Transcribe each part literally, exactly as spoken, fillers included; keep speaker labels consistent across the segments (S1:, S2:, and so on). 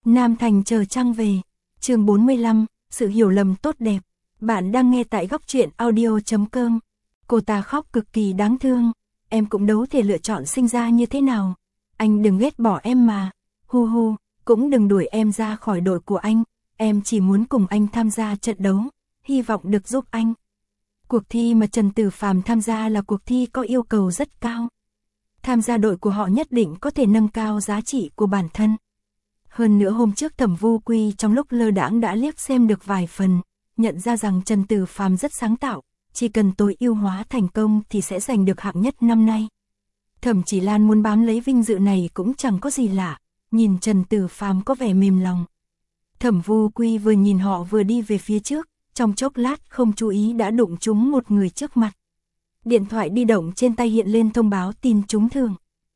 S1: Nam Thành chờ trăng về. Chương bốn mươi lăm, sự hiểu lầm tốt đẹp. Bạn đang nghe tại góc truyện audio chấm com. Cô ta khóc cực kỳ đáng thương. Em cũng đấu thể lựa chọn sinh ra như thế nào. Anh đừng ghét bỏ em mà. Hu hu, cũng đừng đuổi em ra khỏi đội của anh. Em chỉ muốn cùng anh tham gia trận đấu, hy vọng được giúp anh. Cuộc thi mà Trần Tử Phàm tham gia là cuộc thi có yêu cầu rất cao. Tham gia đội của họ nhất định có thể nâng cao giá trị của bản thân. Hơn nữa hôm trước Thẩm Vu Quy trong lúc lơ đãng đã liếc xem được vài phần, nhận ra rằng Trần Tử Phàm rất sáng tạo, chỉ cần tối ưu hóa thành công thì sẽ giành được hạng nhất năm nay. Thẩm Chỉ Lan muốn bám lấy vinh dự này cũng chẳng có gì lạ, nhìn Trần Tử Phàm có vẻ mềm lòng. Thẩm Vu Quy vừa nhìn họ vừa đi về phía trước, trong chốc lát không chú ý đã đụng trúng một người trước mặt. Điện thoại di động trên tay hiện lên thông báo tin trúng thưởng.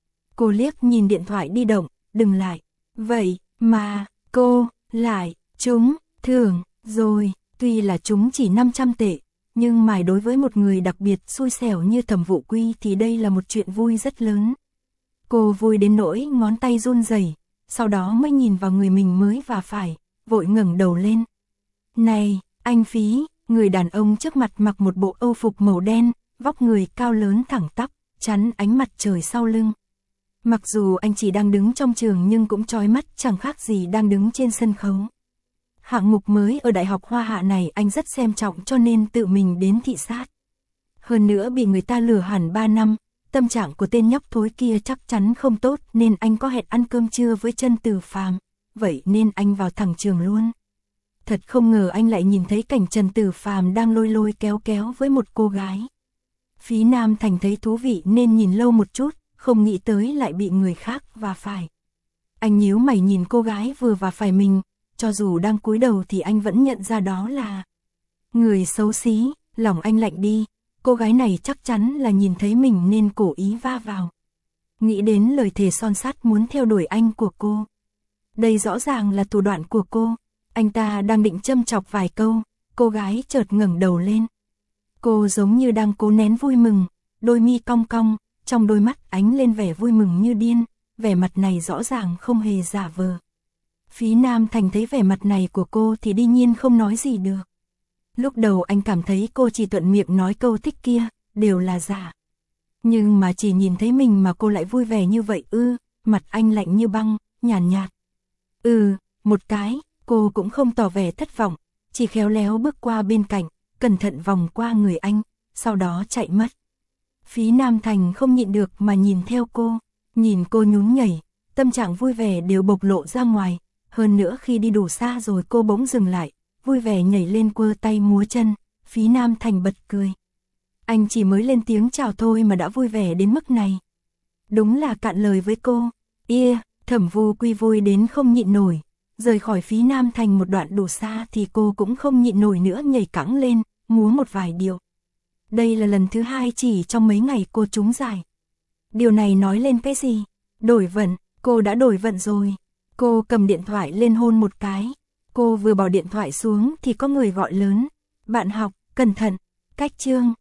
S1: Cô liếc nhìn điện thoại di động, đừng lại. Vậy mà, cô, lại, trúng, thưởng, rồi, tuy là trúng chỉ năm trăm tệ, nhưng mà đối với một người đặc biệt xui xẻo như Thẩm Vu Quy thì đây là một chuyện vui rất lớn. Cô vui đến nỗi ngón tay run rẩy, sau đó mới nhìn vào người mình mới và phải, vội ngẩng đầu lên. Này, anh Phí, người đàn ông trước mặt mặc một bộ âu phục màu đen, vóc người cao lớn thẳng tắp, chắn ánh mặt trời sau lưng. Mặc dù anh chỉ đang đứng trong trường nhưng cũng chói mắt chẳng khác gì đang đứng trên sân khấu. Hạng mục mới ở Đại học Hoa Hạ này anh rất xem trọng cho nên tự mình đến thị sát. Hơn nữa bị người ta lừa hẳn ba năm, tâm trạng của tên nhóc thối kia chắc chắn không tốt nên anh có hẹn ăn cơm trưa với Trần Tử Phàm, vậy nên anh vào thẳng trường luôn. Thật không ngờ anh lại nhìn thấy cảnh Trần Tử Phàm đang lôi lôi kéo kéo với một cô gái. Phí Nam Thành thấy thú vị nên nhìn lâu một chút, không nghĩ tới lại bị người khác và phải. Anh nhíu mày nhìn cô gái vừa và phải mình, cho dù đang cúi đầu thì anh vẫn nhận ra đó là người xấu xí, lòng anh lạnh đi, cô gái này chắc chắn là nhìn thấy mình nên cố ý va vào. Nghĩ đến lời thề son sắt muốn theo đuổi anh của cô. Đây rõ ràng là thủ đoạn của cô, anh ta đang định châm chọc vài câu, cô gái chợt ngẩng đầu lên. Cô giống như đang cố nén vui mừng, đôi mi cong cong, trong đôi mắt ánh lên vẻ vui mừng như điên, vẻ mặt này rõ ràng không hề giả vờ. Phí Nam Thành thấy vẻ mặt này của cô thì đương nhiên không nói gì được. Lúc đầu anh cảm thấy cô chỉ thuận miệng nói câu thích kia, đều là giả. Nhưng mà chỉ nhìn thấy mình mà cô lại vui vẻ như vậy ư, mặt anh lạnh như băng, nhàn nhạt, nhạt. Ừ, một cái, cô cũng không tỏ vẻ thất vọng, chỉ khéo léo bước qua bên cạnh, cẩn thận vòng qua người anh, sau đó chạy mất. Phí Nam Thành không nhịn được mà nhìn theo cô, nhìn cô nhún nhảy, tâm trạng vui vẻ đều bộc lộ ra ngoài, hơn nữa khi đi đủ xa rồi cô bỗng dừng lại, vui vẻ nhảy lên quơ tay múa chân, Phí Nam Thành bật cười. Anh chỉ mới lên tiếng chào thôi mà đã vui vẻ đến mức này. Đúng là cạn lời với cô. Ia, Thẩm Vu Quy vui đến không nhịn nổi, rời khỏi Phí Nam Thành một đoạn đủ xa thì cô cũng không nhịn nổi nữa nhảy cẫng lên, múa một vài điệu. Đây là lần thứ hai chỉ trong mấy ngày cô trúng giải. Điều này nói lên cái gì? Đổi vận, cô đã đổi vận rồi. Cô cầm điện thoại lên hôn một cái. Cô vừa bỏ điện thoại xuống thì có người gọi lớn. Bạn học, cẩn thận, cách chương.